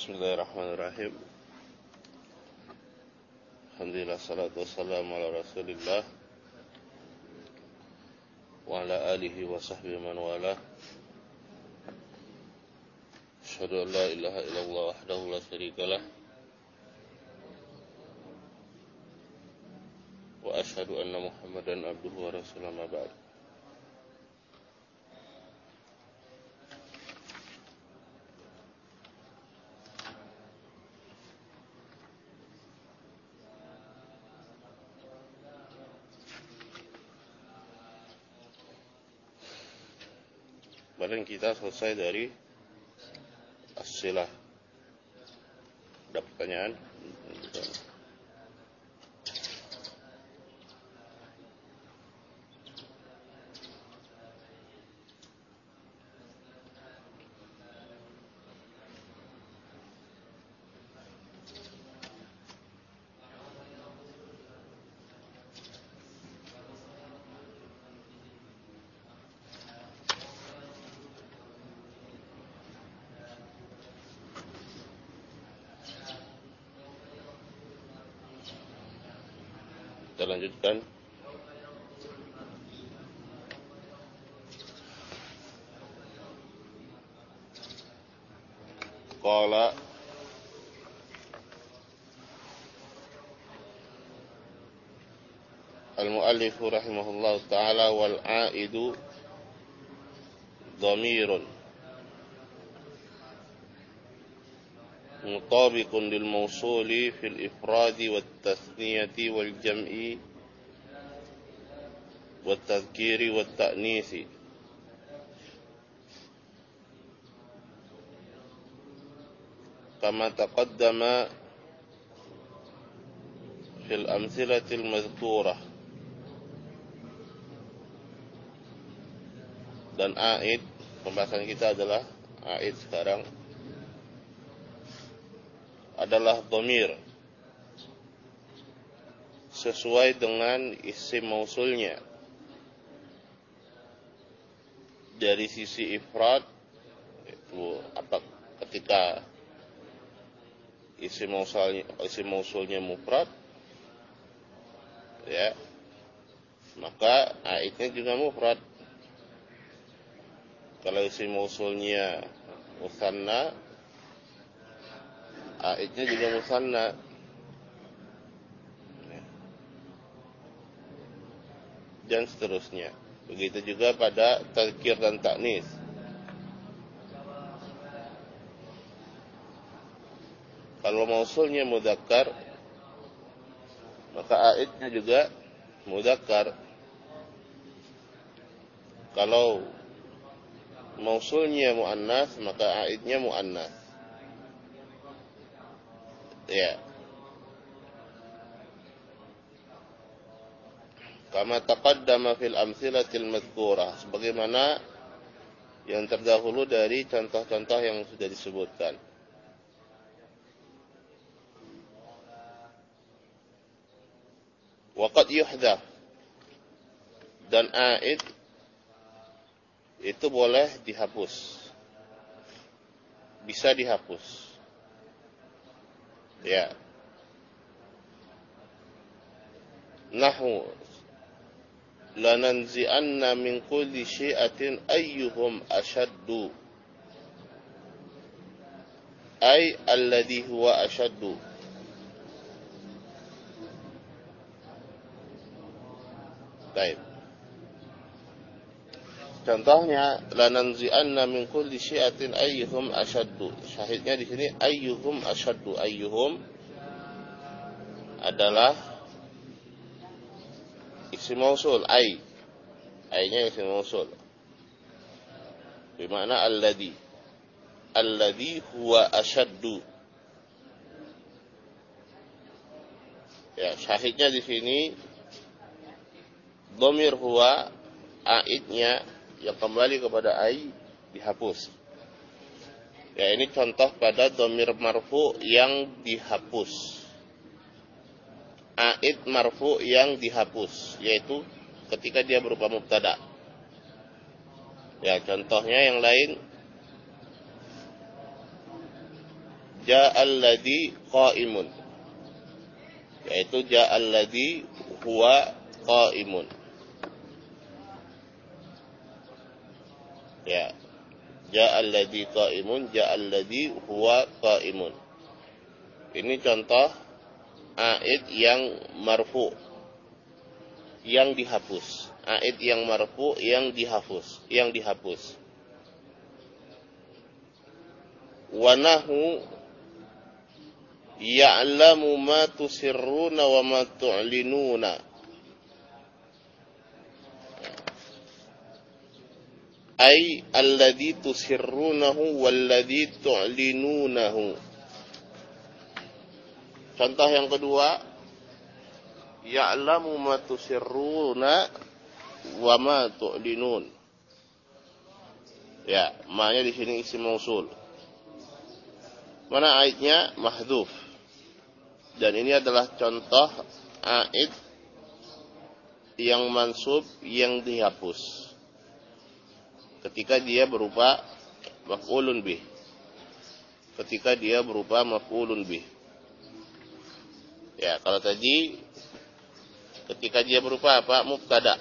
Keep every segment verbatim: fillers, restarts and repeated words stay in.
Bismillahirrahmanirrahim. Alhamdulillah, salatu wassalamu ala rasulillah wa ala alihi wa sahbihi man wala. Asyhadu an la ilaha illallah wahdahu la syarikalah wa asyhadu anna Muhammadan abduhu wa rasuluhu, ma ba'd. Kemarin kita selesai dari as-silah. Ada pertanyaan? Kita lanjutkan. Qala al-muallif rahimahullah ta'ala wal aidu dhamirun مطابق للموصول في الإفراد والتثنية والجمع والتذكير والتأنيث كما تقدم في الأمثلة المذكورة. Dan aid, pembahasan kita adalah aid sekarang adalah dhamir sesuai dengan isim mausulnya. Dari sisi ifrad itu apa, ketika isim mausulnya isim mausulnya mufrad, ya, maka aidnya juga mufrad. Kalau isim mausulnya musanna, aidnya juga musanna. Dan seterusnya. Begitu juga pada tazkir dan ta'nis. Kalau mausulnya mudzakkar, maka aidnya juga mudzakkar. Kalau mausulnya muannas, maka aidnya muannas. Ya. Kama taqaddama fil amsilatil madhkurah, sebagaimana yang terdahulu dari contoh-contoh yang sudah disebutkan. Wa qad yuhdaf, dan aid itu boleh dihapus, bisa dihapus. Ya. Nahu lananzi'anna min kulli syi'atin ayyuhum ashaddu, ay alladhi huwa ashaddu. Baik. Contohnya lananzi'anna min kulli syi'atin ayyuhum ashaddu. Syahidnya di sini ayyuhum ashaddu. Ayyuhum adalah isim mausul, ay. Aynya isim mausul. Bermakna alladhi. Alladhi huwa ashaddu. Ya, syahidnya di sini dhamir huwa, aidnya yang kembali kepada ay dihapus. Ya, ini contoh pada dhamir marfu yang dihapus. Aid marfu yang dihapus, yaitu ketika dia berupa mubtada. Ya, contohnya yang lain ja'al ladzi qa'imun, yaitu ja'al ladzi huwa qa'imun. Ya, ja'al ladzi qa'imun, ja'al ladzi huwa qa'imun. Ini contoh aid yang marfu, yang dihapus. Aid yang marfu yang dihapus, yang dihapus. Wa nahu ya'lamu ma tusirruna wa ma tu'linuna. Ay alladhi tusirrunahu walladhi tu'linunahu. Contoh yang kedua, ya'lamu ma tusirruna wa ma tu'linun. Ya, maknanya di sini isim mausul. Mana aidnya? Mahdhuf. Dan ini adalah contoh aid yang mansub yang dihapus ketika dia berupa maf'ulun bih. Ketika dia berupa maf'ulun bih. Ya, kalau tadi ketika dia berupa apa? Mubtada.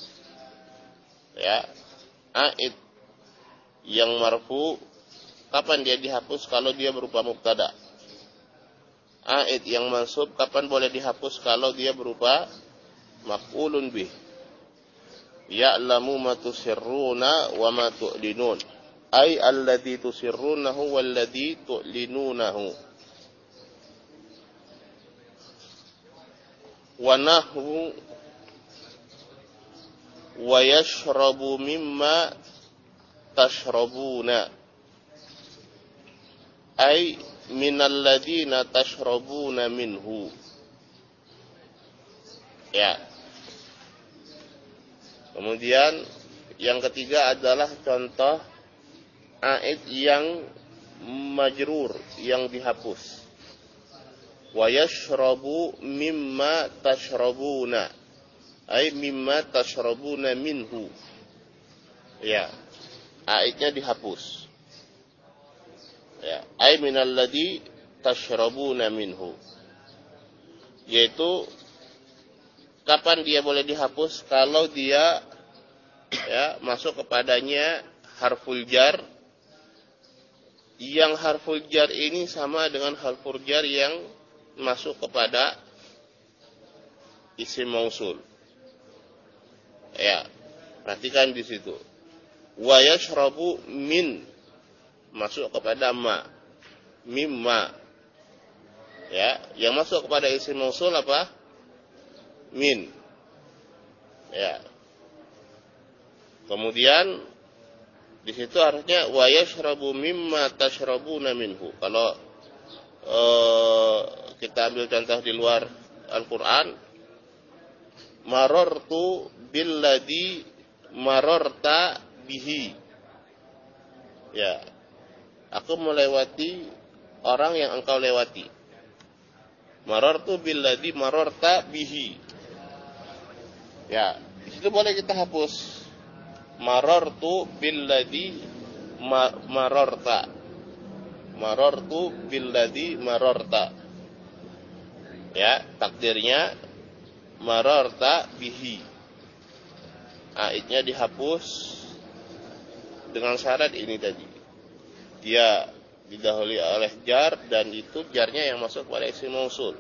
Ya, aid yang marfu kapan dia dihapus? Kalau dia berupa mubtada. Aid yang mansub kapan boleh dihapus? Kalau dia berupa maf'ulun bih. Ya'lamu ma tusirruna wa ma tu'linun. Ay alladzi tusirrunahu walladzi tu'linunahu. Wa nahu wa yashrabu mimma tashrabuna. Ay minal ladzina tashrabuna minhu. Ya. Kemudian yang ketiga adalah contoh aid yang majrur, yang dihapus. Wa yashrabu mimma tashrabuna. Ay mimma tashrabuna minhu. Ya. Aidnya dihapus. Ya, ay minal ladzi tashrabuna minhu. Yaitu kapan dia boleh dihapus? Kalau dia ya masuk kepadanya harful jar, yang harful jar ini sama dengan harful jar yang masuk kepada isim mausul. Ya, perhatikan di situ. Wa yashrabu min, masuk kepada ma, mimma. Ya, yang masuk kepada isim mausul apa? Min. Ya. Kemudian di situ artinya wa yashrabu mimma tashrabuna minhu. Kalau uh, kita ambil contoh di luar Al-Qur'an, marartu billadzi mararta bihi. Ya. Aku melewati orang yang engkau lewati. Marartu billadzi mararta bihi. Ya, di situ boleh kita hapus. Marartu billadzi ma mararta. Marartu billadzi mararta. Ya, takdirnya mararta bihi. Aidnya dihapus dengan syarat ini tadi. Dia didahului oleh jar dan itu jarnya yang masuk pada isim mausul.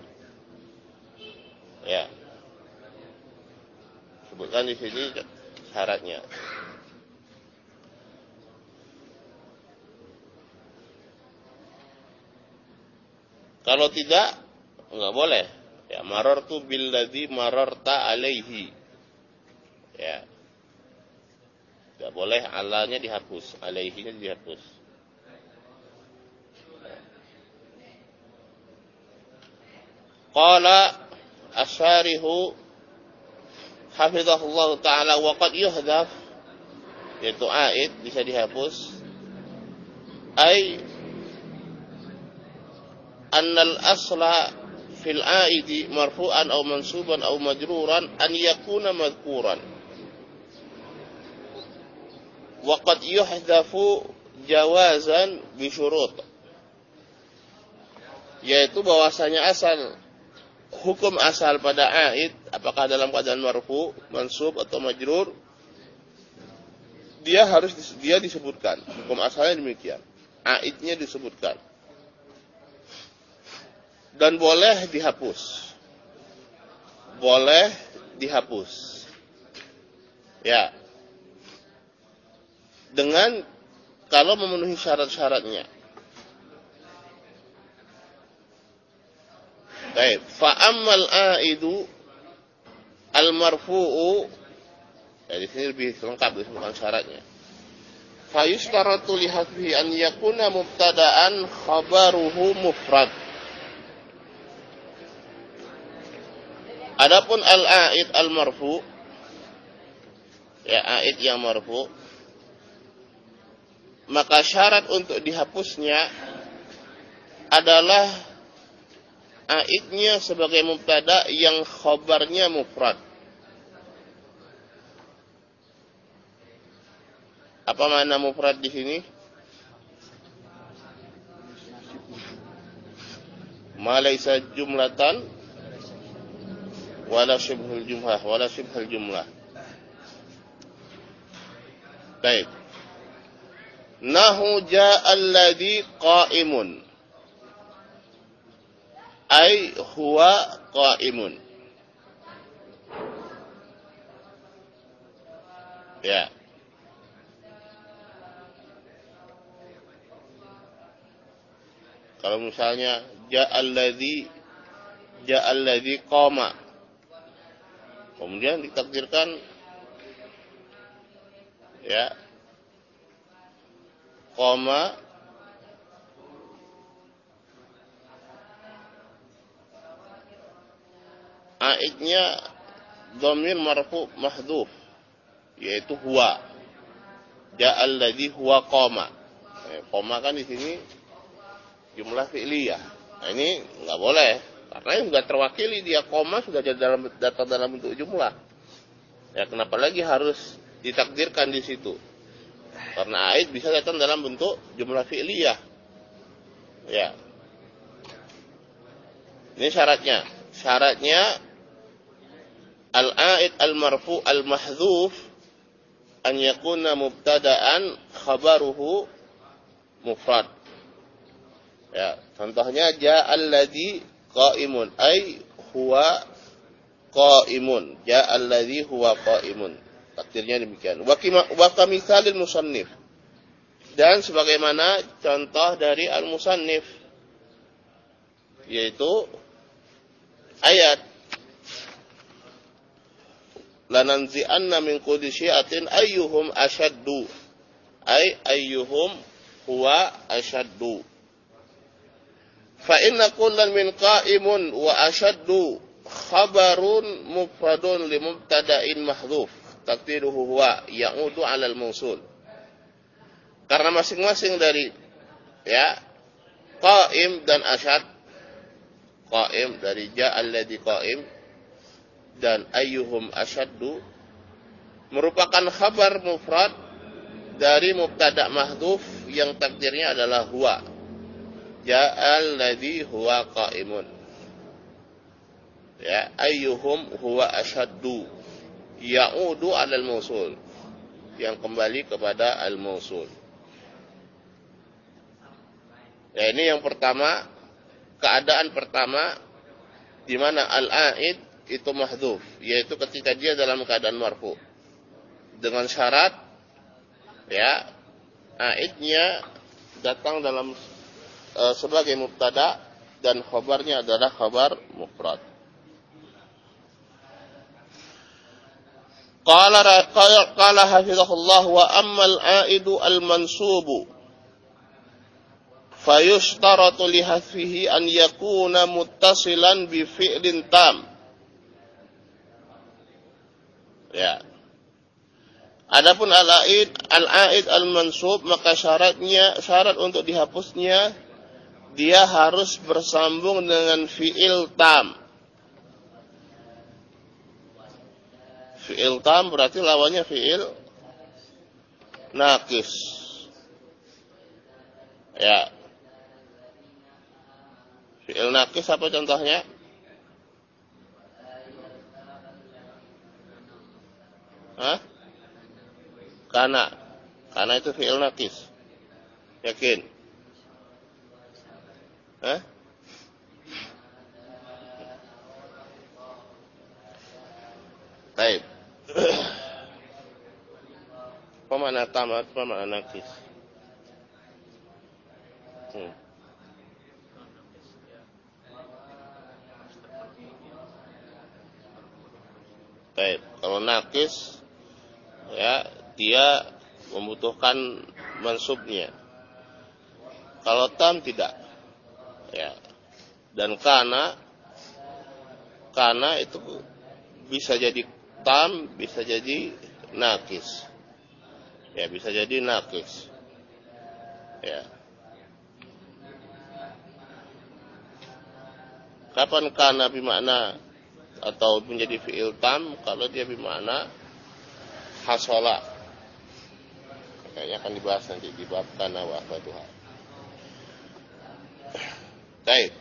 Ya. Sebutkan di sini syaratnya. Kalau tidak, enggak boleh. Ya, marartu billadzi mararta alaihi. Ya. Enggak boleh alanya dihapus, alaihinya dihapus. Qala asyarihu hafizahullah ta'ala wa qad yuhdaf, yaitu aid bisa dihapus, ay annal asla fil aidi marfu'an aw mansuban aw majruran an yakuna madhkuran wa qad yuhdafu jawazan bi syurut. yaitu bahwasanya asal hukum asal pada aid, apakah dalam keadaan marfu, mansub atau majrur, dia harus dia disebutkan. Hukum asalnya demikian. Aidnya disebutkan. Dan boleh dihapus. Boleh dihapus. Ya. Dengan kalau memenuhi syarat-syaratnya. Baik, fa ammal aidu al-marfu'u, ya di sini lebih lengkap disebutkan syaratnya. Fa yustaratu li hadfihi an yakuna mubtada'an khabaruhu mufrad. Adapun al-aid al-marfu, ya aid yang marfu, maka syarat untuk dihapusnya adalah aidnya sebagai mubtada yang khabarnya mufrad. Apa makna mufrad di sini? Ma laysa jumlatan wala syibhul jumlah wala syibhul jumlah. Baik. Nahu ja'a alladhi qa'imun. Ay huwa qa'imun. Ya. Kalau misalnya ja'alladzi ja'alladzi qama, kemudian ditakdirkan ya qama aidnya dhamir marfu mahdhuf, yaitu huwa. Ja'alladzi huwa qama. Eh, qama kan di sini jumlah fi'liyah. Nah, ini enggak boleh karena ini sudah terwakili, dia qama sudah jadi dalam data dalam bentuk jumlah. Ya, kenapa lagi harus ditakdirkan di situ? Karena aid bisa datang dalam bentuk jumlah fi'liyah. Ya. Ini syaratnya. Syaratnya al-aid al-marfu al-mahdhuf an yakuna mubtada'an khabaruhu mufrad. Ya, contohnya ja'alladzi qa'imun ay huwa qa'imun. Ja'alladzi huwa qa'imun. Takdirnya demikian. Wa kamisalil musannif. Dan sebagaimana contoh dari al-musannif, yaitu ayat lananzi'anna min kulli syi'atin ayyuhum ashaddu, ay ayyuhum huwa ashaddu. Fa inna kullan min qa'imun wa ashaddu khabarun mufradun li mubtada'in mahdhuf taqdiruhu huwa ya'udu 'ala al-mawsul. Karena masing-masing dari ya qa'im dan ashad, qa'im dari ja'alladzi qa'im dan ayyuhum ashaddu merupakan khabar mufrad dari mubtada' mahdhuf yang takdirnya adalah huwa. Ja'alladzi huwa qa'imun. Ya, ayyuhum huwa ashaddu ya'udu 'alal mausul, yang kembali kepada al-mausul. Ya, ini yang pertama, keadaan pertama di mana al-aid itu mahdhuf, yaitu ketika dia dalam keadaan marfu. Dengan syarat ya aidnya datang dalam e, sebagai mubtada dan khabarnya adalah khabar mufrad. Qala qala hafizahullah wa ammal aidu al-mansubu fayushtaratu li hadfihi an yakuna muttasilan bi fi'lin tam. Ya. Adapun al-aid al-aid al-mansub, maka syaratnya syarat untuk dihapusnya dia harus bersambung dengan fi'il tam. Fi'il tam berarti lawannya fi'il naqis. Ya. Fi'il nakis apa contohnya? Hah? Kana. Kana itu fi'il nakis. Yakin? Hah? Baik. Apa makna tamat? Apa makna nakis? Hmm. Baik. Kalau nakis, ya dia membutuhkan mansubnya. Kalau tam tidak. Ya. Dan kana, kana itu bisa jadi tam, bisa jadi nakis. Ya, bisa jadi nakis. Ya. Kapan kana bermakna atau menjadi fi'il tam? Kalau dia bermakna hasola. Kayaknya akan dibahas nanti di bab kana wa akhwatuha. Baik.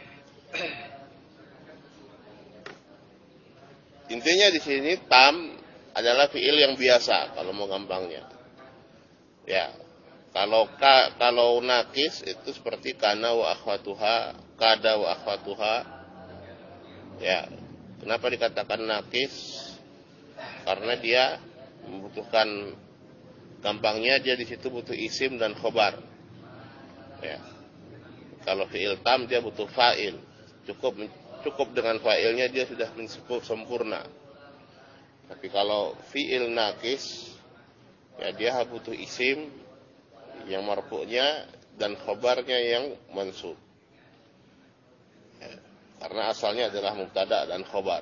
Intinya di sini tam adalah fi'il yang biasa kalau mau gampangnya. Ya. Kalau ka, kalau nakis itu seperti kana wa akhwatuha, kada wa akhwatuha. Ya. Kenapa dikatakan nakis? Karena dia membutuhkan, gampangnya dia di situ butuh isim dan khobar. Ya. Kalau fi'il tam dia butuh fa'il. Cukup cukup dengan fa'ilnya dia sudah sempurna. Tapi kalau fi'il nakis, ya dia butuh isim yang marfu'nya dan khobarnya yang mansub. Ya, karena asalnya adalah mubtada dan khobar.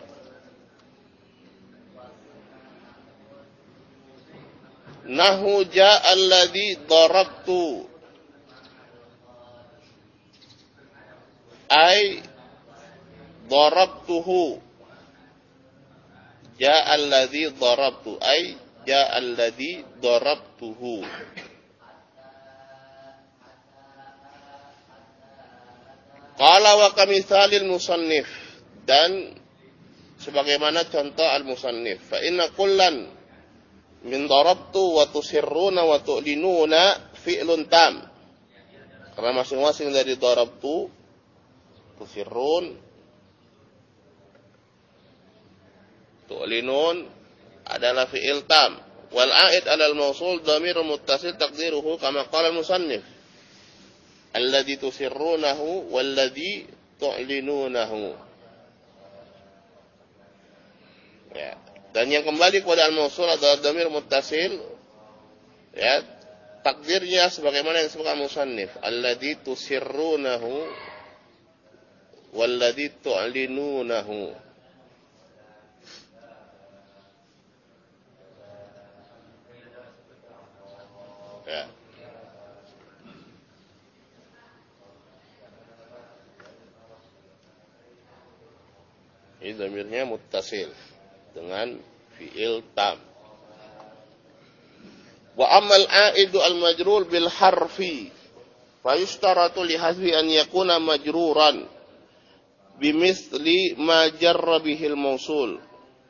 Nahu ja'al ladzi darabtu. Ai darabtuhu. Ja'al ladzi darabtu. Ai ja'al ladzi darabtuhu. Qala wa kamisalil musannif, dan sebagaimana contoh al-musannif, fa inna kullan min darabtu wa tusirruna wa tu'linuna fi'lun tam. Karena masing-masing dari darabtu, tusirrun, tu'linun adalah fi'il tam. Wal a'id 'alal mausul dhamirun muttasil taqdiruhu kama qala al-musannif. Alladzi tusirrunahu walladzi tu'linunahu. Ya. Dan yang kembali kepada al-mausul adalah dhamir muttasil. Ya. Takdirnya sebagaimana yang disebutkan musannif, alladzi tusirrunahu walladzi tu'linunahu. Ya. Ini dhamirnya muttasil dengan fi'il tam. Wa amal a'idu al-majrur bil harfi fa yushtaratu li hasbi an yakuna majruran bimithli ma jarra bihil mausul.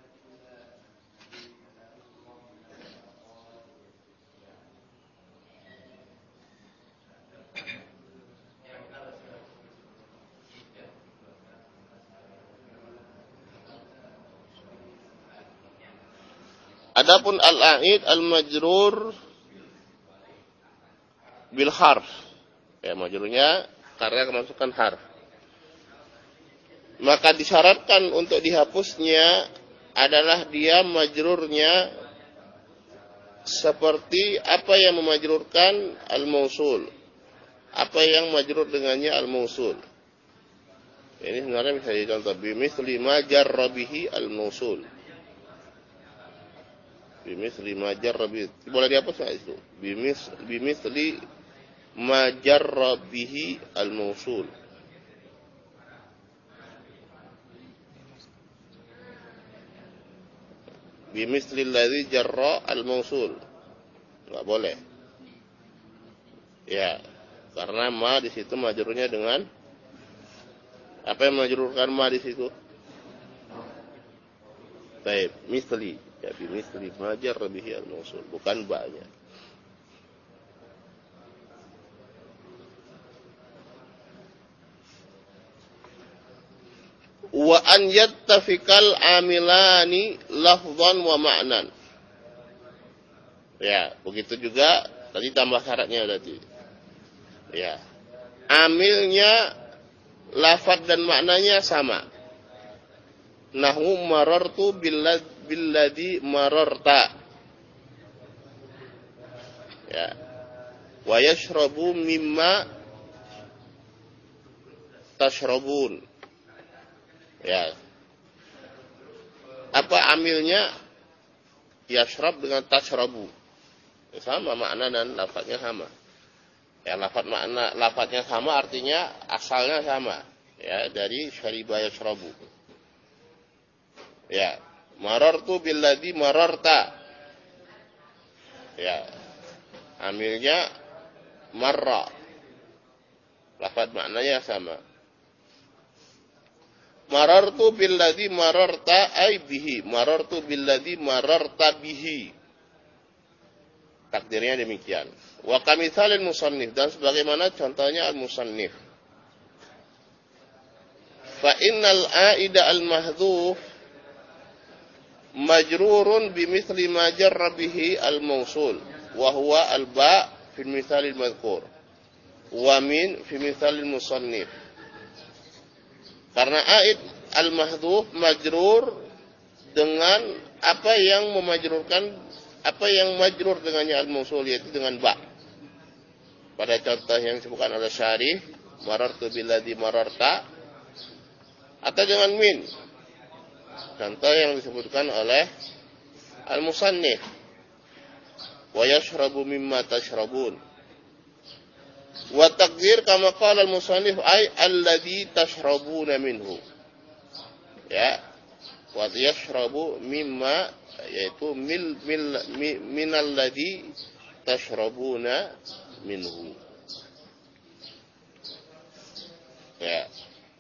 Adapun al-a'id al-majrur bil harf. Ya, majrurnya karena kemasukan harf. Maka disyaratkan untuk dihapusnya adalah dia majrurnya seperti apa yang memajrurkan al-mausul. Apa yang majrur dengannya al-mausul. Ini sebenarnya bisa dicontoh bimithli ma jarra bihi al-mausul. Bimithli ma jarra bihi. Boleh dihapus enggak itu? Bimis bimithli ma jarra bihi al-mausul. Bimithli alladzi jarra al-mausul. Enggak boleh. Ya, karena ma di situ majrurnya dengan Apa yang majrurkan ma di situ? Baik, misli. Ya, bi misli majar bihi al-mausul, bukan ba'nya. Wa an yattafikal amilani lafdhan wa ma'nan. Ya, begitu juga tadi tambah syaratnya berarti. Ya. Amilnya lafaz dan maknanya sama. Nahu marartu billadhi mararta. Ya. Wa yashrabu mimma tashrabun. Ya. Apa amilnya? Yashrab dengan tashrabu. Sama makna dan lafadznya sama. Ya, lafadz makna lafadznya sama artinya asalnya sama. Ya, dari syariba yashrabu. Ya, marartu billadhi mararta. Ya. Amilnya marra. Lafadz maknanya sama. Marartu billadhi mararta ay bihi. Marartu billadhi mararta bihi. Takdirnya demikian. Wa kamithalil musannif, dan sebagaimana contohnya al-musannif. Fa innal aida al-mahdhuf majrurun bimithli ma jarra bihi al-mausul wa huwa al-ba fi al-mithalil madhkur wa min fi mithalil musannif. Karena aid al-mahdhuf majrur dengan apa yang memajrurkan, apa yang majrur dengannya al-mausul, yaitu dengan ba. Pada contoh yang disebutkan oleh syarih, marartu billadhi mararta, atau dengan min. Contoh yang disebutkan oleh al-musannif, wa yashrabu mimma tashrabun. Wa taqdir kama qala al-musannif ay alladhi tashrabuna minhu. Ya. Wa yashrabu mimma, yaitu mil mil minal ladzi tashrabuna minhu. Ya.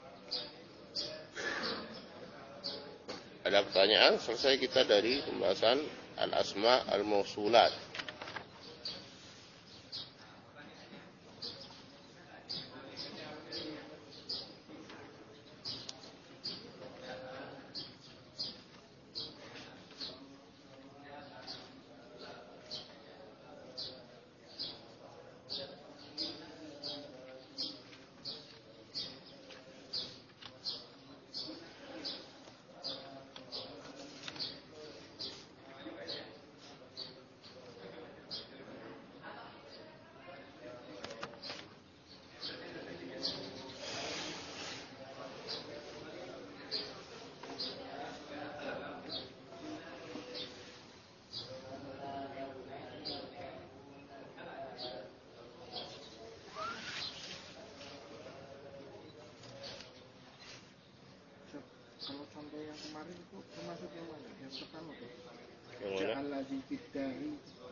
Ada pertanyaan? Selesai kita dari pembahasan al-asma al-mausulat. Kalau contoh yang kemarin itu termasuk yang mana? Yang pertama tuh. Yang mana? Ja'alladzi fiddari.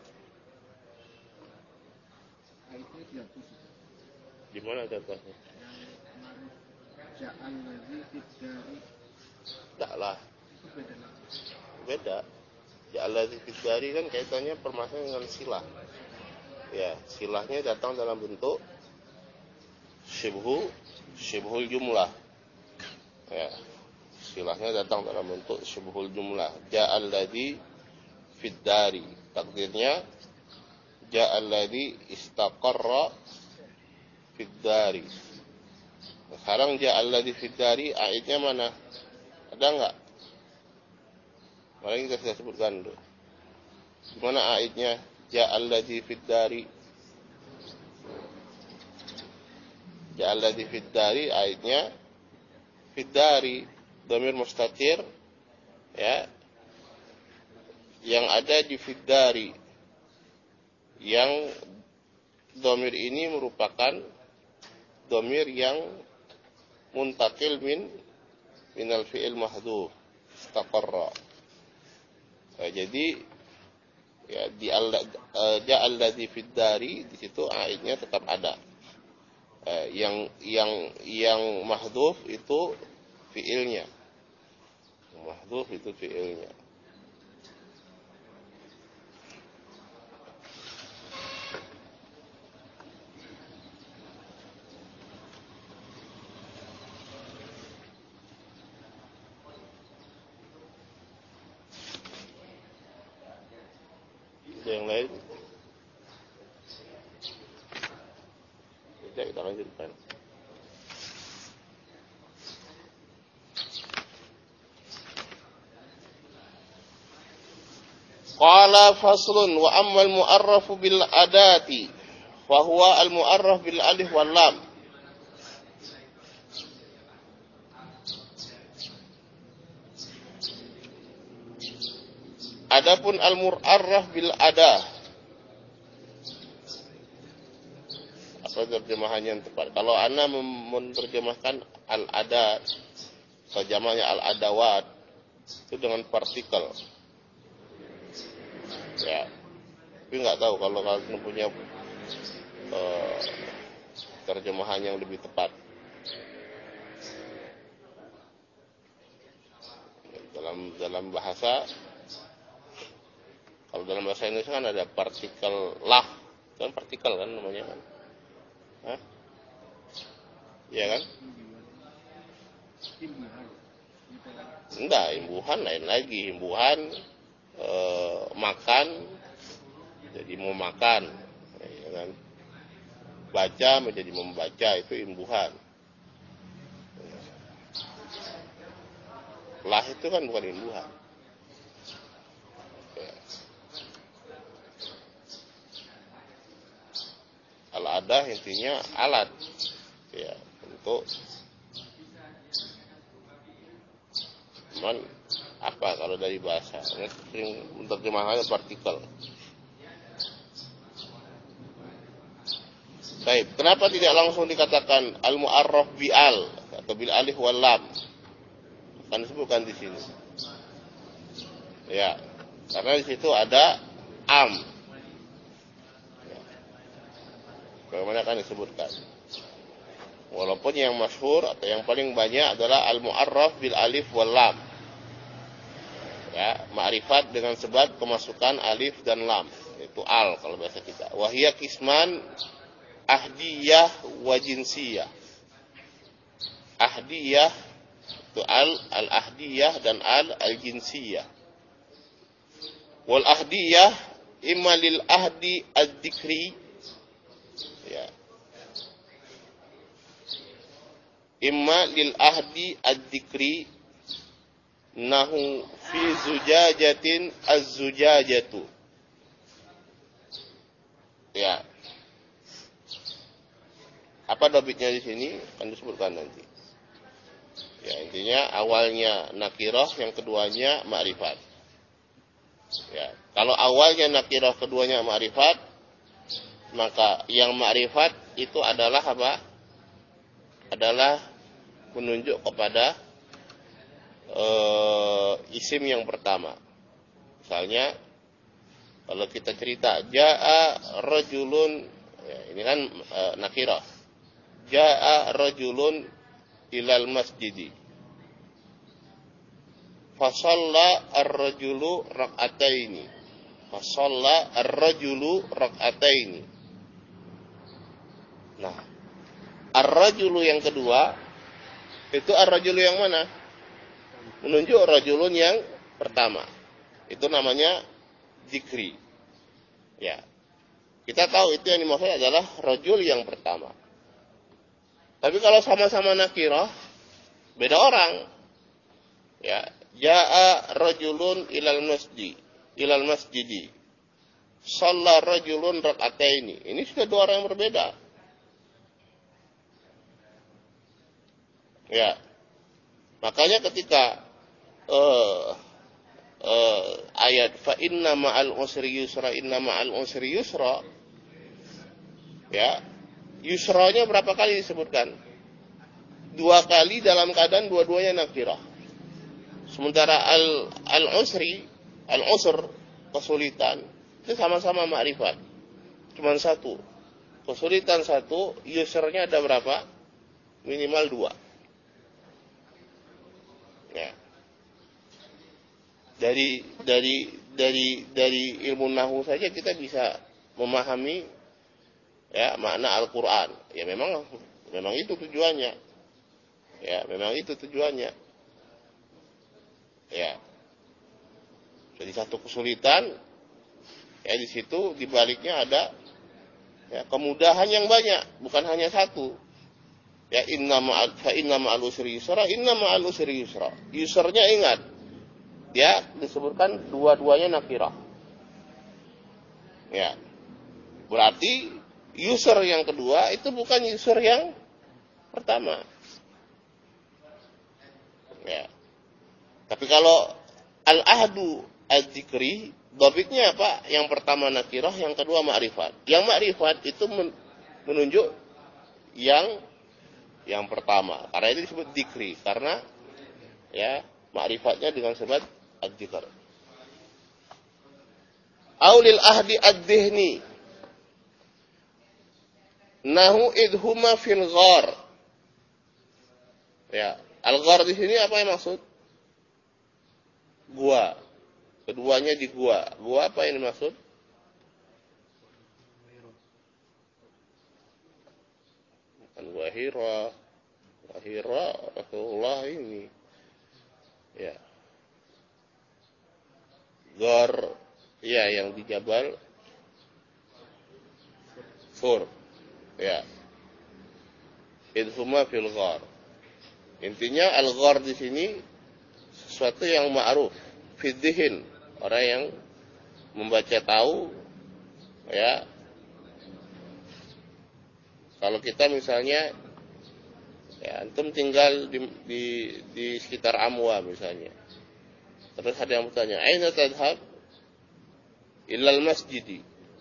Ayatnya dihapus. Di mana contohnya? Yang kemarin. Ja'alladzi fiddari. Tak lah. Itu beda lagi. Beda. Ja'alladzi fiddari kan kaitannya permasalahan dengan silah. Ya, silahnya datang dalam bentuk syibhu, syibhul jumlah. Ya. Silahnya datang dalam bentuk syibhul jumlah. Ja'alladzi fiddari. Takdirnya ja'alladzi istaqarra fiddari. Sekarang ja'alladzi fiddari aidnya mana? Ada enggak? Mari kita sudah sebutkan dulu. Gimana aidnya? Ja'alladzi fiddari. Ja'alladzi fiddari aidnya fiddari. Dhamir mustatir, ya, yang ada di fiddari, yang dhamir ini merupakan dhamir yang muntakil min minal fi'il mahdhuf istaqarra. Nah, jadi ya di ja'alladzi fiddari, di situ aidnya tetap ada. eh, yang yang yang mahdhuf itu fiilnya. Mahdhuf itu fiilnya. Yang lain tidak, kita lanjutkan. Qala faslun wa ammal mu'arrafu bil adati fa huwa al mu'arraf bil alif wal lam. Adapun al mu'arraf bil adah, apa terjemahannya yang tepat? Kalau ana menerjemahkan al adat, terjemahnya al adawat itu dengan partikel. Ya, tapi nggak tahu kalau kalian punya uh, terjemahan yang lebih tepat. Dalam dalam bahasa, kalau dalam bahasa Indonesia kan ada partikel lah, kan partikel kan namanya kan, Hah? Iya kan? Enggak, imbuhan lain lagi, imbuhan e, makan, jadi mau makan, ya kan? Baca menjadi membaca, itu imbuhan. Lah itu kan bukan imbuhan. Ya. Al-adah intinya alat, ya, untuk cuman apa kalau dari bahasa sering menerjemahkannya partikel. Baik, kenapa tidak langsung dikatakan al-mu'arraf bi al atau bil alif wal lam? Kan disebutkan di sini. Ya, karena di situ ada am. Ya. Bagaimana kan disebutkan? Walaupun yang masyhur atau yang paling banyak adalah al-mu'arraf bil alif wal lam. Ya, ma'rifat dengan sebab kemasukan alif dan lam, itu al kalau bahasa kita. Wahia kisman ahdiyah wa jinsiyah. Ahdiyah itu al al-ahdiyah dan al al-jinsiyah. Wal ahdiyah imma lil ahdi ad-dzikri, ya. Imma lil ahdi ad-dzikri nahu fi zujajatin az-zujajatu. Ya. Apa dobitnya di sini? Akan disebutkan nanti. Ya, intinya awalnya nakirah, yang keduanya ma'rifat. Ya, kalau awalnya nakirah, keduanya ma'rifat, maka yang ma'rifat itu adalah apa? Adalah menunjuk kepada Uh, isim yang pertama. Misalnya kalau kita cerita jaa rajulun, ya, ini kan uh, nakirah. Jaa rajulun ilal masjidi. Fasalla ar-rajulu rak'ataini. Fasalla ar-rajulu rak'ataini. Nah, ar-rajulu yang kedua itu ar-rajulu yang mana? Menunjuk rajulun yang pertama. Itu namanya dzikri. Ya. Kita tahu itu yang dimaksud adalah rajul yang pertama. Tapi kalau sama-sama nakirah, beda orang. Ya, jaa rajulun ilal masjid, ilal masjidi. Shalla rajulun rak'ataini. Ini sudah dua orang yang berbeda. Ya. Makanya ketika Uh, uh, ayat fa inna ma'al usri yusra inna ma'al usri yusra, ya, yusranya berapa kali disebutkan? Dua kali dalam keadaan dua-duanya nakirah. Sementara al al usri al usr kesulitan itu sama-sama ma'rifat, cuma satu. kesulitan satu, usernya ada berapa? Minimal dua. Ya. Dari dari dari dari ilmu nahwu saja kita bisa memahami ya makna Al-Qur'an. Ya memang memang itu tujuannya. Ya, memang itu tujuannya. Ya. Jadi satu kesulitan ya di situ di baliknya ada ya kemudahan yang banyak, bukan hanya satu. Ya inna ma'al fa inna ma'al usri yusra, inna ma'al usri yusra. Usernya ingat. Ya, disebutkan dua-duanya nakirah. Ya. Berarti user yang kedua itu bukan user yang pertama. Ya. Tapi kalau al-ahdu al-dzikri, dhabitnya apa? Yang pertama nakirah, yang kedua ma'rifat. Yang ma'rifat itu menunjuk yang yang pertama. Karena itu disebut dzikri, karena ya ma'rifatnya dengan sebab ad-dzikr. Aulil ahdi ad-dhihni. Nahu idhuma fil ghar. Ya, al-ghar di sini apa yang maksud? Gua. Keduanya di gua. Gua apa yang dimaksud? Bukan gua Hira. Gua Hira Rasulullah ini. Ya. Ghar, ya yang di Jabal Sur. Ya. Idhuma fil ghar. Intinya al-ghar di sini sesuatu yang ma'ruf, fiddihin, orang yang membaca tahu ya. Kalau kita misalnya ya antum tinggal di di, di sekitar Amwa misalnya. Terus ada yang bertanya, "Aina tadhhab?" "Ilal masjidi."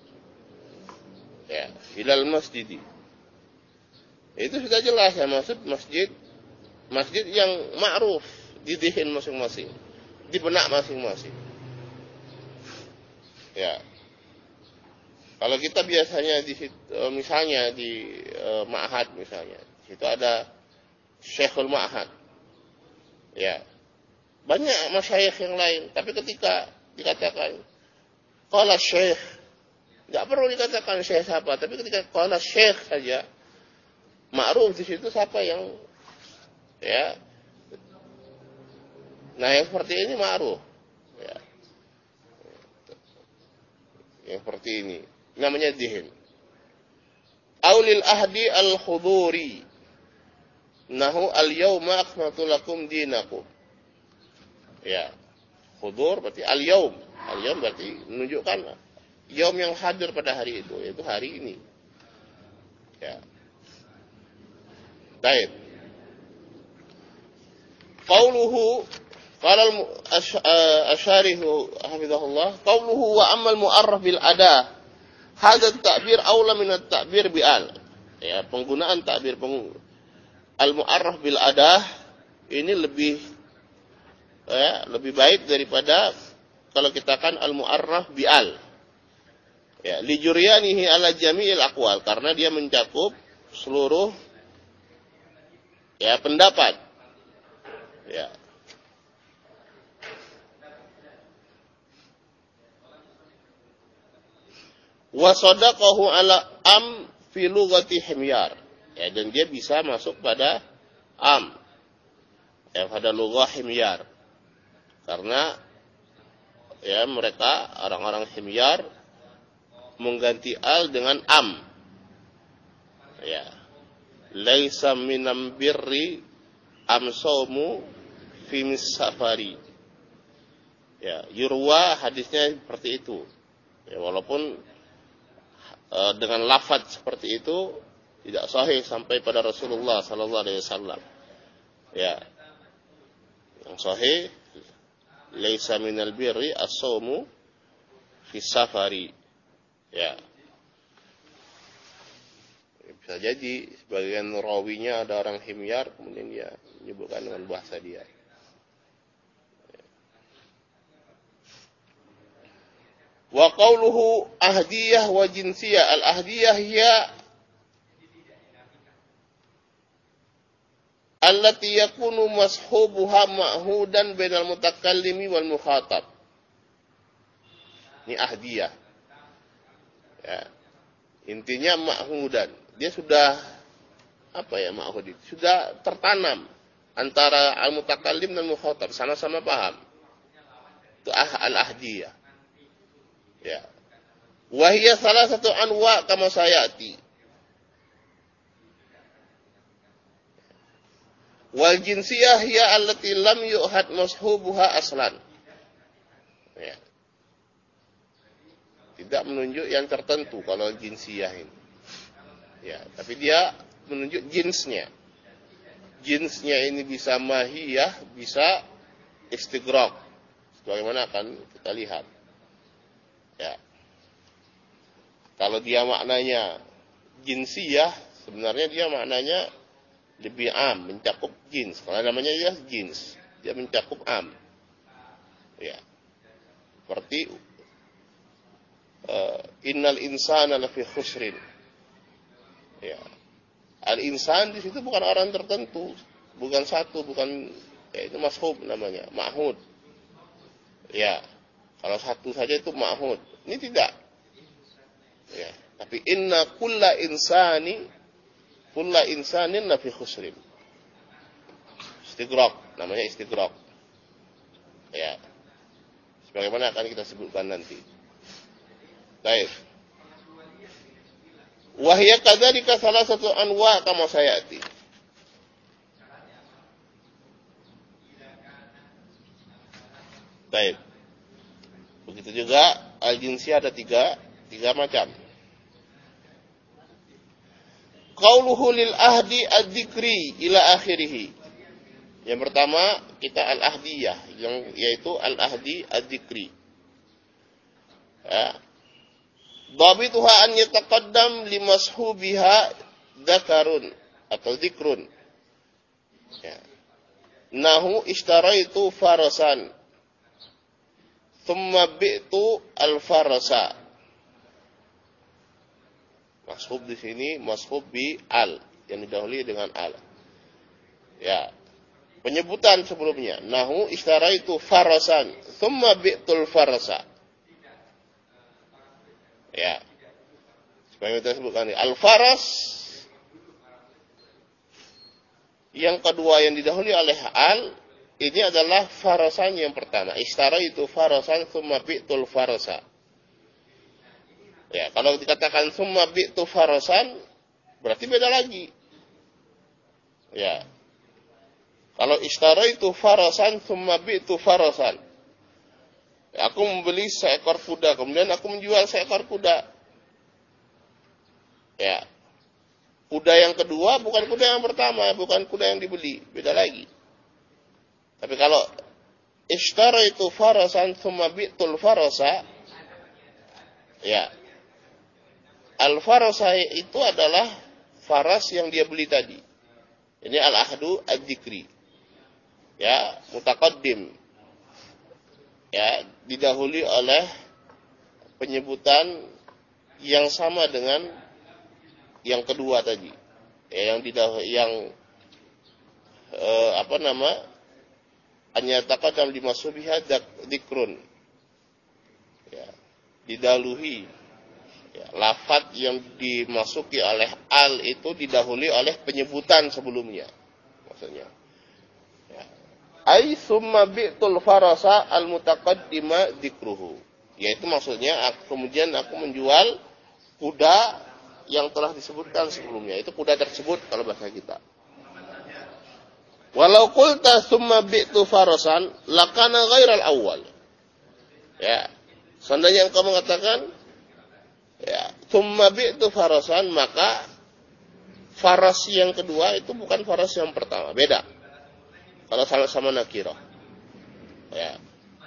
Ya, ilal masjidi. Itu sudah jelas ya, maksud masjid masjid yang ma'ruf di dihin masing-masing, di benak masing-masing. Ya. Kalau kita biasanya di misalnya di e, ma'had misalnya, di situ ada Syekhul Ma'had. Ya. Banyak masyayikh yang lain, tapi ketika dikatakan qala syekh, enggak perlu dikatakan syekh siapa, tapi ketika qala syekh saja ma'ruf di situ siapa yang ya. Nah, yang seperti ini ma'ruf. Ya. Yang seperti ini namanya dihin. Aulil ahdi al-huduri. Nahu al-yawma akmaltu lakum dinakum. Ya. Hudur berarti al-yawm. Al-yawm berarti menunjukkan yaum yang hadir pada hari itu, yaitu hari ini. Ya. Baik. Qauluhu qala al-asyarihu hafizahullah, qauluhu wa ammal mu'arraf bil adah. Hadha at-ta'bir aula min at-ta'bir bi al. Ya, penggunaan takbir peng, al-mu'arraf bil adah ini lebih ya, lebih baik daripada kalau kita kan al-mu'arraf bi al. Ya, li juryanihi ala jami'il aqwal, karena dia mencakup seluruh ya pendapat. Ya. Wa sadaqahu ala am fi lughati himyar. Ya, dan dia bisa masuk pada am. Ya, pada lughah himyar. Karena ya mereka orang-orang himyar mengganti al dengan am. Ya. Laisa minam birri amsaumu fi safari. Ya, yurwa hadisnya seperti itu. Ya, walaupun e, dengan lafaz seperti itu tidak sahih sampai pada Rasulullah sallallahu alaihi wasallam. Ya. Yang sahih laisa minal birri as-saumu fi safari. Ya. Bisa jadi sebagian rawinya ada orang himyar, kemudian dia menyebutkan dengan bahasa dia. Wa qawluhu ahdiyah wa jinsiyah. Al-ahdiyah hiya allati yakunu mashubuha ma'hudan bainal mutakallimi wal mukhatab. Ini ahdiyah. Ya. Intinya ma'hudan. Dia sudah apa ya ma'hud itu? Sudah tertanam antara al-mutakallim dan mukhatab, sama-sama paham. Itu ah, al-ahdiyah. Ya. Wa hiya salah satu anwa kama sayati. Wal jinsiyah hiya allati lam yu'had mashubuha aslan. Ya. Tidak menunjuk yang tertentu kalau jinsiyah ini. Ya, tapi dia menunjuk jinsnya. Jinsnya ini bisa mahiyah, bisa istighraq. Sebagaimana akan kita lihat. Ya. Kalau dia maknanya jinsiyah, sebenarnya dia maknanya lebih am, mencakup jins. Kalau namanya dia jins, dia mencakup am. Ya. Seperti uh, innal insana lafi khusrin. Ya. Al-insan di situ bukan orang tertentu, bukan satu, bukan ya itu mashub namanya, ma'hud. Ya. Kalau satu saja itu ma'hud. Ini tidak. Ya, tapi inna kulla insani kulla insanin lafi khusrin. Istighraq, namanya istighraq. Ya. Sebagaimana akan kita sebutkan nanti. Baik. Wa hiya kadzalika salah satu anwa kama sayati. Baik. Begitu juga al-jinsiyah ada tiga, tiga macam. Qauluhu lil ahdi ad-dzikri ila akhirih. Yang pertama kita al-ahdiyah, yang yaitu al-ahdi ad-dzikri. Ya. Dhabituha an yataqaddam limashubiha dzakarun atau dzikrun. Ya. Nahu ishtaraitu farasan. Thumma bi'tu al-farasa. Mashub di sini mashub bi al yang didahului dengan al. Ya. Penyebutan sebelumnya, nahu ishtaraitu farasan, thumma bi'tul farasa. Ya. Supaya kita sebutkan ini al-faras yang kedua yang didahului oleh al, ini adalah farasan yang pertama. Ishtaraitu farasan thumma bi'tul farasa. Ya, kalau dikatakan summa bi'tu farasan berarti beda lagi. Ya. Kalau ishtaraitu farasan summa bi'tu farasan. Ya, aku membeli seekor kuda, kemudian aku menjual seekor kuda. Ya. Kuda yang kedua bukan kuda yang pertama, bukan kuda yang dibeli, beda lagi. Tapi kalau ishtaraitu farasan summa bi'tul farasa, ya. Al-farasa itu adalah faras yang dia beli tadi. Ini al-ahdu ad-dzikri. Ya, mutaqaddim. Ya, didahului oleh penyebutan yang sama dengan yang kedua tadi. Ya, yang didahului yang eh, apa nama? Hanya taqaddam limasubiha dzikrun. Ya, didahului. Ya, lafaz yang dimasuki oleh al itu didahului oleh penyebutan sebelumnya. Maksudnya. Ya. Ai summa bi'tul farasa al-mutaqaddima dzikruhu. Yaitu maksudnya aku, kemudian aku menjual kuda yang telah disebutkan sebelumnya. Itu kuda tersebut kalau bahasa kita. Walau qulta summa bi'tu farasan lakana ghairal awal. Ya. Seandainya engkau mengatakan ya, thumma bi'tu farasan, maka faras yang kedua itu bukan faras yang pertama, beda. Kalau sama-sama nakirah. Ya.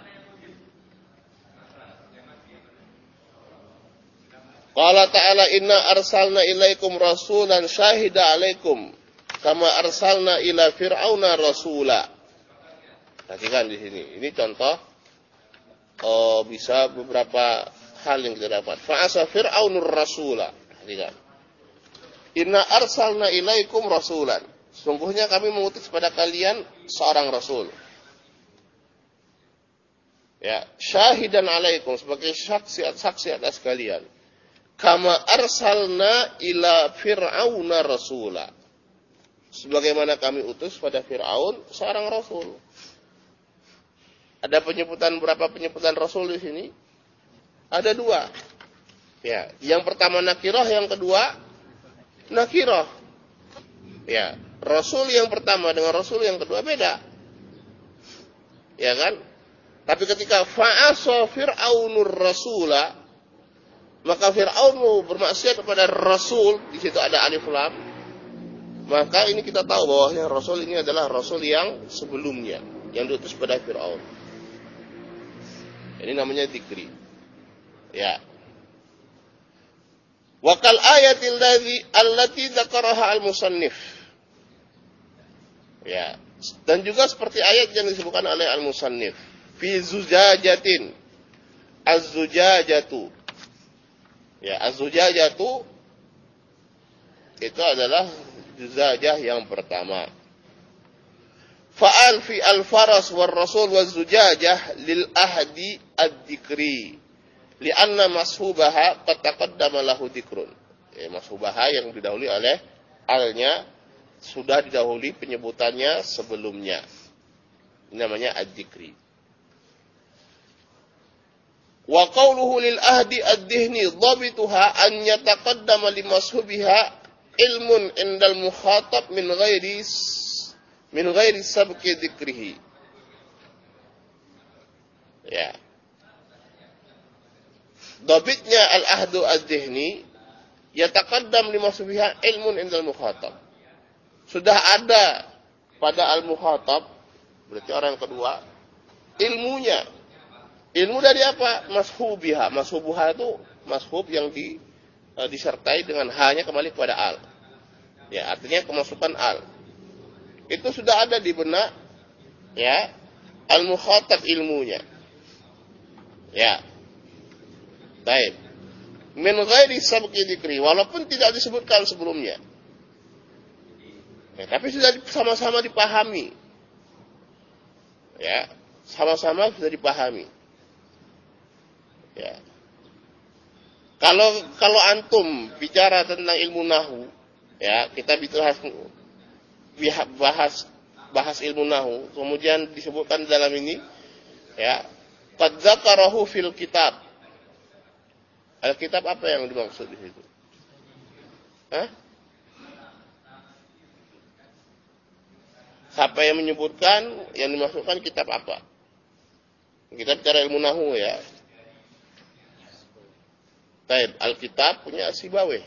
Qala ta'ala inna arsalna ilaikum rasulan syahida alaikum kama arsalna ila fir'auna rasula. Perhatikan di sini. Ini contoh oh, bisa beberapa hal yang kita dapat. Fa'asa fir'aunur rasula. Perhatikan. Inna arsalna ilaikum rasulan. sungguhnya kami mengutus pada kalian seorang rasul. Ya, syahidan alaikum, sebagai saksi-saksi atas kalian. Kama arsalna ila fir'auna rasula. Sebagaimana kami utus pada Fir'aun seorang rasul. Ada penyebutan, berapa penyebutan rasul di sini? Ada dua. Ya, yang pertama nakirah, yang kedua nakirah. Ya, rasul yang pertama dengan rasul yang kedua beda. Ya kan? Tapi ketika fa'asa fir'aunur rasula, maka Fir'aun bermaksiat kepada rasul, di situ ada alif lam. Maka ini kita tahu bahwa rasul ini adalah rasul yang sebelumnya, yang diutus pada Fir'aun. Ini namanya dzikri. Ya. Wa kal ayatil ladzi allati dzakaraha al-musannif. Ya. Dan juga seperti ayat yang disebutkan oleh al-musannif. Fi zujajatin. Az-zujajatu. Ya, az-zujajatu itu adalah zujajah yang pertama. Fa'al fi al-faras war rasul waz zujajah lil ahdi ad-dzikri. Li'anna mashubaha qad taqaddama lahu dzikrun. Ya, mashubaha yang didahului oleh alnya sudah didahului penyebutannya sebelumnya. Ini namanya ad-dzikri. Wa qawluhu lil ahdi ad-dihni dhabituha an yataqaddama limashubiha ilmun indal mukhatab min ghairi min ghairi sabqi dzikrihi. Ya. Dhabitnya al-ahdu ad-dihni yataqaddam limashubiha ilmun indal mukhatab. Sudah ada pada al-mukhatab, berarti orang kedua, ilmunya. Ilmu dari apa? Mashubiha. Mashubuha itu mashub yang di, e, disertai dengan hanya kembali kepada al. Ya, artinya kemasukan al. Itu sudah ada di benak ya al-mukhatab ilmunya. Ya. Baik. Min ghairi sabqi dzikri, walaupun tidak disebutkan sebelumnya. Ya, tapi sudah sama-sama dipahami. Ya, sama-sama sudah dipahami. Ya. Kalau kalau antum bicara tentang ilmu nahu, ya, kita bahas bahas bahas ilmu nahu, kemudian disebutkan dalam ini, ya, qad dzakarahu fil kitab. Alkitab apa yang dimaksud di situ? Hah? Siapa yang menyebutkan, yang dimaksudkan kitab apa? Kita bicara ilmu nahu, ya. Baik, Alkitab punya Sibawih.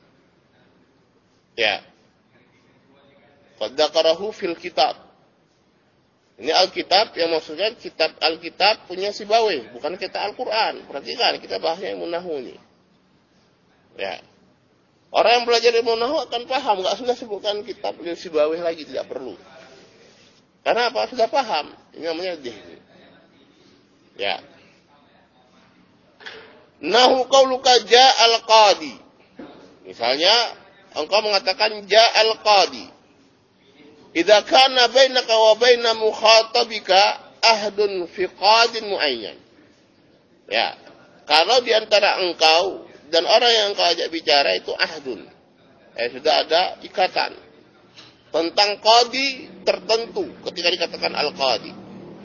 Ya. Qad dzakarahu fil kitab. Ini Alkitab yang maksudnya kitab Alkitab punya Sibawih, bukan kita Al-Qur'an. Perhatikan, kita bahasnya ilmu nahwu ini. Ya. Orang yang belajar ilmu nahwu akan paham, enggak sudah sebutkan kitab Sibawih lagi, tidak perlu. Karena apa? Sudah paham. Ini namanya dzikr. Ya. Nahu qauluka ja'al qadi. Misalnya engkau mengatakan ja'al qadi. Idza kana bainaka wa baina mukhatabika ahdun fi qadin muayyan. Ya. Kalau di antara engkau dan orang yang engkau ajak bicara itu ahdun. Eh, sudah ada ikatan tentang qadi tertentu ketika dikatakan al-qadi.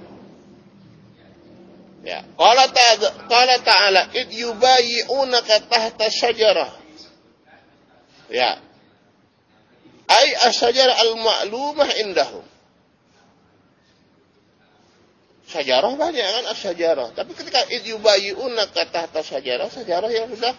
Ya, qala ta'ala qala ta'ala id yubayyi'unaka tahta syajarah. Ya. Ai asyajarah al-ma'lumah indahum. Syajarah banyak kan asyajarah, tapi ketika id yubayyi'unaka tahta syajarah, syajarah yang sudah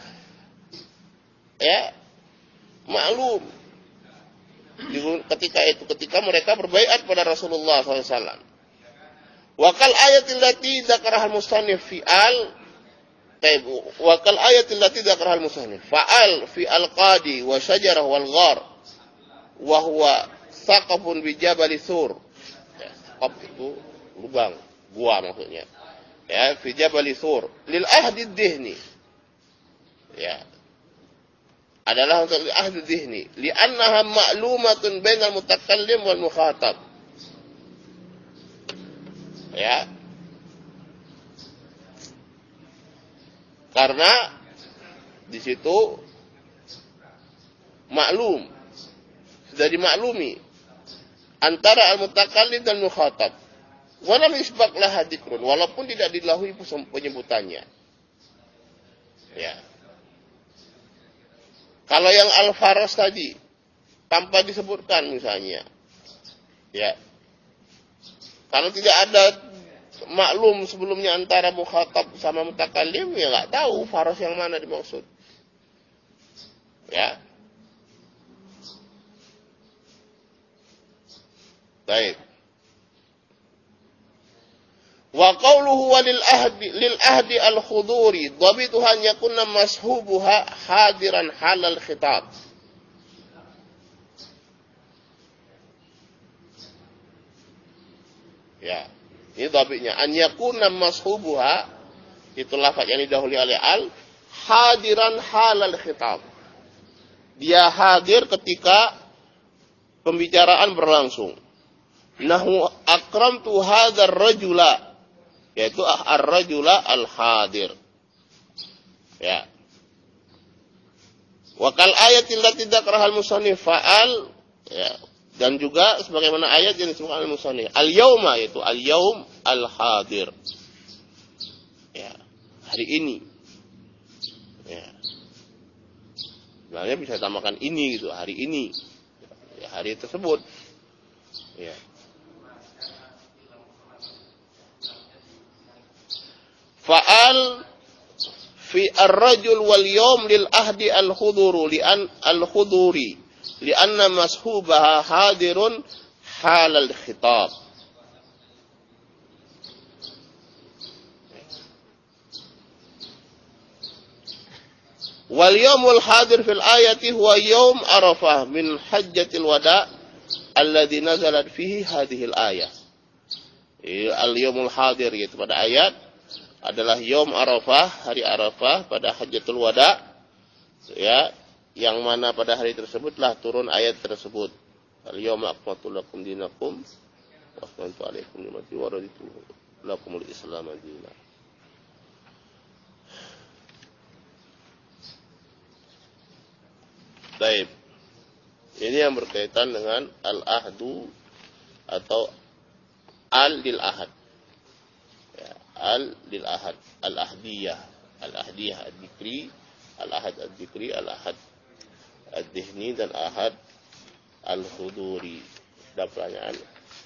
ya maklum. Ketika itu ketika mereka berbaiat pada Rasulullah shallallahu alaihi wasallam. Wakal ayatil lati dzakarahal musannif fi'al taib wakal ayatil lati dzakarahal musannif fa'al fi al-qadi wa syajarah wal ghar wa huwa saqafun bi jabal sur. Ya, saqaf itu lubang, gua maksudnya. Ya, fi jabal sur lil ahdi ad-dihni. Ya. adalah untuk ahdu dhihni, li'annaha ma'lumatun bainal mutakallim wal mukhatab. Ya. Karena di situ maklum, sudah dimaklumi antara al-mutakallim dan mukhatab. Walam isbaq laha dzikrun, walaupun tidak dilahui penyebutannya. Ya. Kalau yang al-faras tadi tanpa disebutkan misalnya, ya. Kalau tidak ada maklum sebelumnya antara mukhatab sama mutakallim, ya nggak tahu faras yang mana dimaksud. Ya. Baik. Wa qawluhu walil ahdi lil ahdi al khuduri dhabituha an yakunna mashubuha hadiran halal khitab. Ya, ini dhabitnya an yakunna mashubuha, itu lafaz yang didahului oleh al, hadiran halal khitab. Dia hadir ketika pembicaraan berlangsung. Nahu akramtu hadzal rajula, yaitu ar-rajula al-hadir. Ya. Wa kal ayatil lati dzakarahal musannif fa'al, ya, dan juga sebagaimana ayat yang disebutkan oleh musannif, al-yauma, yaitu al-yaum al-hadir. Ya, hari ini. Ya. Sebenarnya bisa tambahkan ini gitu, hari ini. Ya, hari tersebut. Ya. Fa'al fi ar-rajul wal yawm lil ahdi al-khuduru li'an al-khuduri li'anna mashubaha hadirun halal khitab. Wal yawmul hadir fil ayati huwa yawm Arafah min hajjatil wada' alladhi nazalat fihi hadhil ayah. Al-yawmul hadir, yaitu pada ayat adalah Yom Arafah, hari Arafah pada Hajjatul Wada, ya, yang mana pada hari tersebutlah turun ayat tersebut. Al-yawma akmaltu lakum dinakum wa atmamtu alaikum ni'mati wa raditu lakumul Islam dinan. Baik. Ini yang berkaitan dengan al-ahdu atau al-lil ahad. Al lil ahad, al ahdiyah, al ahdiyah ad-dzikri, al ahad ad-dzikri, al ahad ad-dhihni, dan ahad al-huduri. Ada pertanyaan?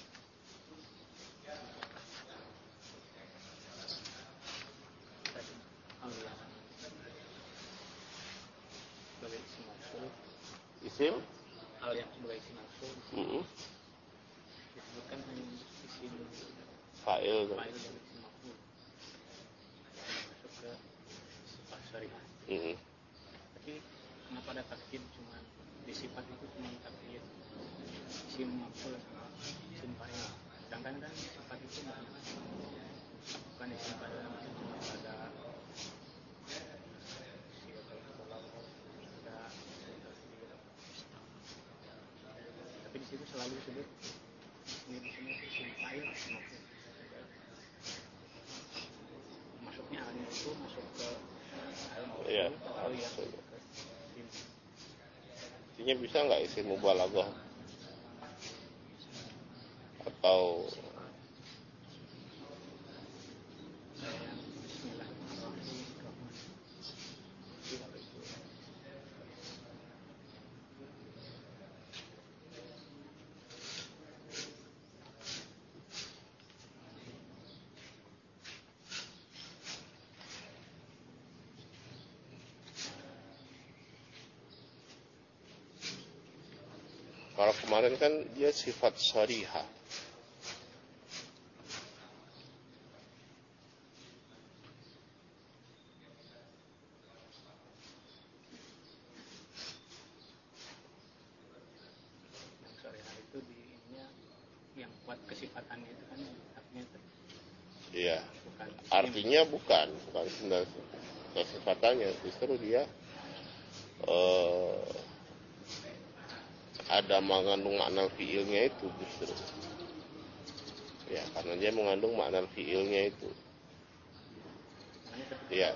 Isim? Al yang sebagai isim mausul. Heeh. Disebutkan hanya isim fa'il. fa'il dan isim maf'ul. Masuk ke sifat syariah. Heeh. Tapi kenapa ada takkid cuma di sifat itu cuma takkid isim maf'ul sama isim fa'il. Sedangkan kan sifat itu bukan isim fa'il, cuma ada di situ selalu disebut ini di sini isim fa'il masuknya alnya itu masuk ke iya, atau ya intinya bisa nggak isim mubalaghah atau kalau kemarin kan dia sifat syarihah. syariah itu di ininya yang kuat kesifatannya itu kan artinya itu Iya. bukan Artinya bukan, bukan sebenarnya kesifatannya, justru dia eh, ada mengandung makna fiilnya itu justru. Ya, karena dia mengandung makna fiilnya itu. Ya.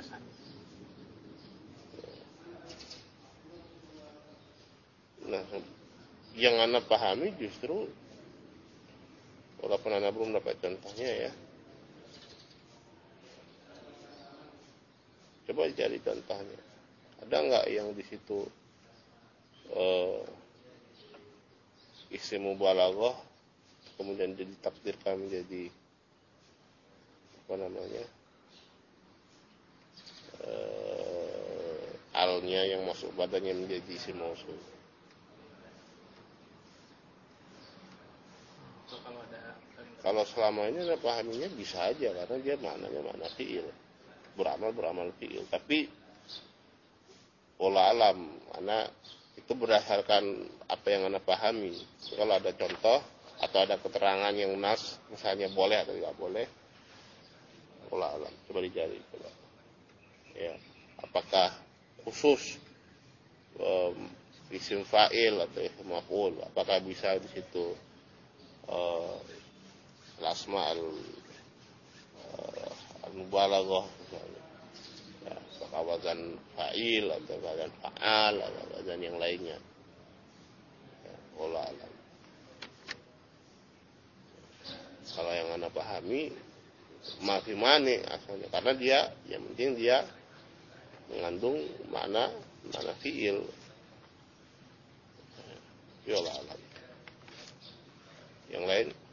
Nah, yang Anda pahami justru, walaupun Anda belum dapat contohnya ya, coba cari contohnya. Ada nggak yang di situ eh, isim mubalaghah kemudian ditakdirkan menjadi apa namanya eh, alnya yang masuk badannya menjadi isim mausul. Kalau selama ini Anda pahaminya bisa aja karena dia maknanya makna fiil, beramal beramal fiil. Tapi pola alam, karena itu berdasarkan apa yang Anda pahami. Kalau ada contoh atau ada keterangan yang nas, misalnya boleh atau tidak boleh, pola alam coba dicari. Coba. Ya, apakah khusus um, isim fa'il atau isim maf'ul? Apakah bisa di situ uh, asma al uh, al-mubalaghah misalnya? Ya, apakah wazan fa'il atau wazan fa'al atau wazan yang lainnya? Ya, pola alam. Kalau yang Anda pahami mafi mani asalnya, karena dia yang penting dia mengandung makna makna fiil. Ya, alam. Yang lain